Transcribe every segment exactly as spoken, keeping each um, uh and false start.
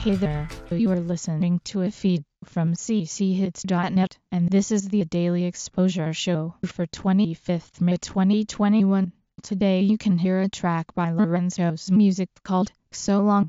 Hey there, you are listening to a feed from c c hits dot net, and this is the Daily Exposure Show for twenty-fifth May twenty twenty-one. Today you can hear a track by Lorenzo's Music called So Long.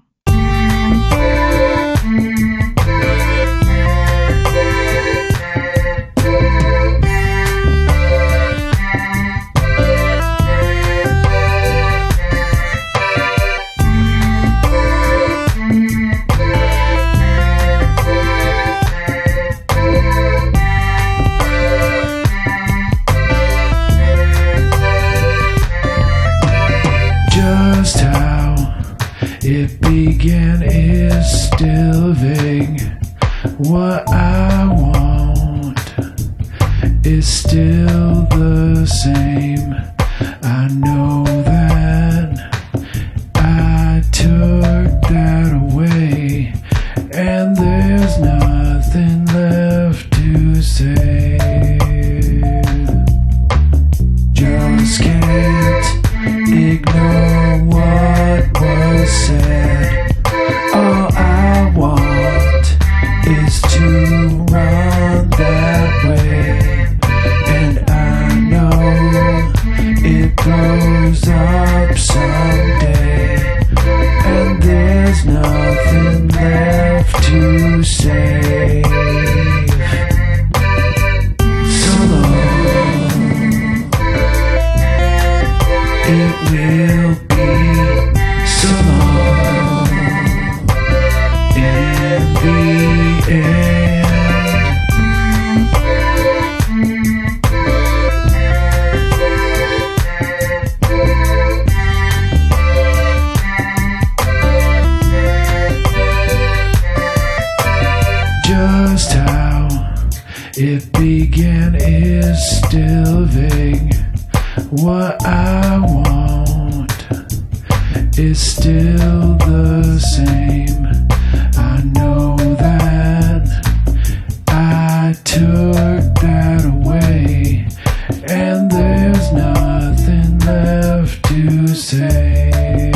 Just how it began is still vague. What I want is still the same. I know that I took that away, and there's nothing left to say. Just can't ignore what was said. All I want is to run that way, and I know it blows up someday, and there's nothing left to say. So long. It will be so long in the end. Just how it began is still vague. What I want is still the same. I know that I took that away, and there's nothing left to say.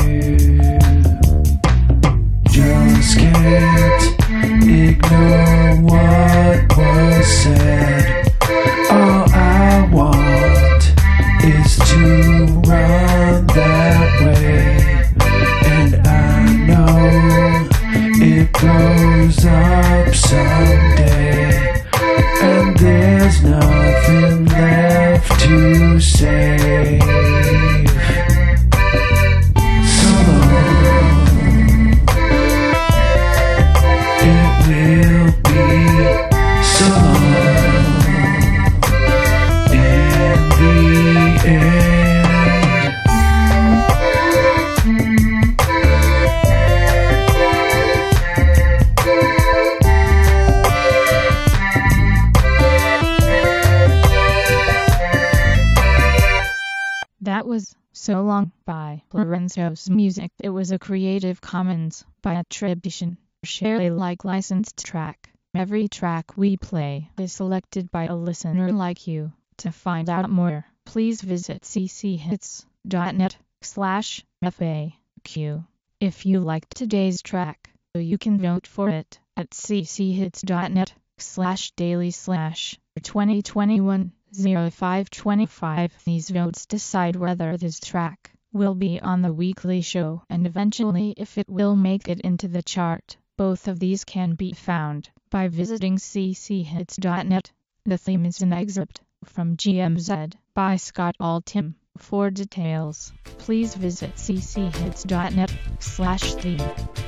Just can't ignore what was said. All I want is to run that way, and I know it blows up someday, and there's nothing left to say. So long. It will be so long in the end. That was So Long by Lorenzo's Music. It was a Creative Commons by attribution, share Alike licensed track. Every track we play is selected by a listener like you. To find out more, please visit c c hits dot net slash F A Q. If you liked today's track, you can vote for it at c c hits dot net slash daily slash twenty twenty-one oh five twenty-five. These votes decide whether this track will be on the weekly show and eventually if it will make it into the chart. Both of these can be found by visiting c c hits dot net. The theme is an excerpt from G M Z by Scott Altham. For details, please visit c c hits dot net slash theme.